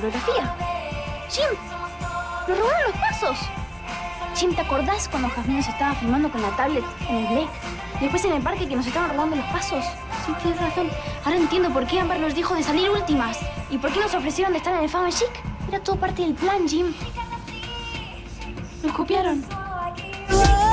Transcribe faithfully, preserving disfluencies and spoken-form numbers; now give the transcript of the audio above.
coreografía. Jim, nos robaron los pasos. Jim, ¿te acordás cuando Jasmine nos estaba filmando con la tablet en el Blake? Y después en el parque que nos estaban robando los pasos. Sí, tienes razón. Ahora entiendo por qué Amber nos dijo de salir últimas. Y por qué nos ofrecieron de estar en el Femme Chic. Era todo parte del plan, Jim. Nos copiaron.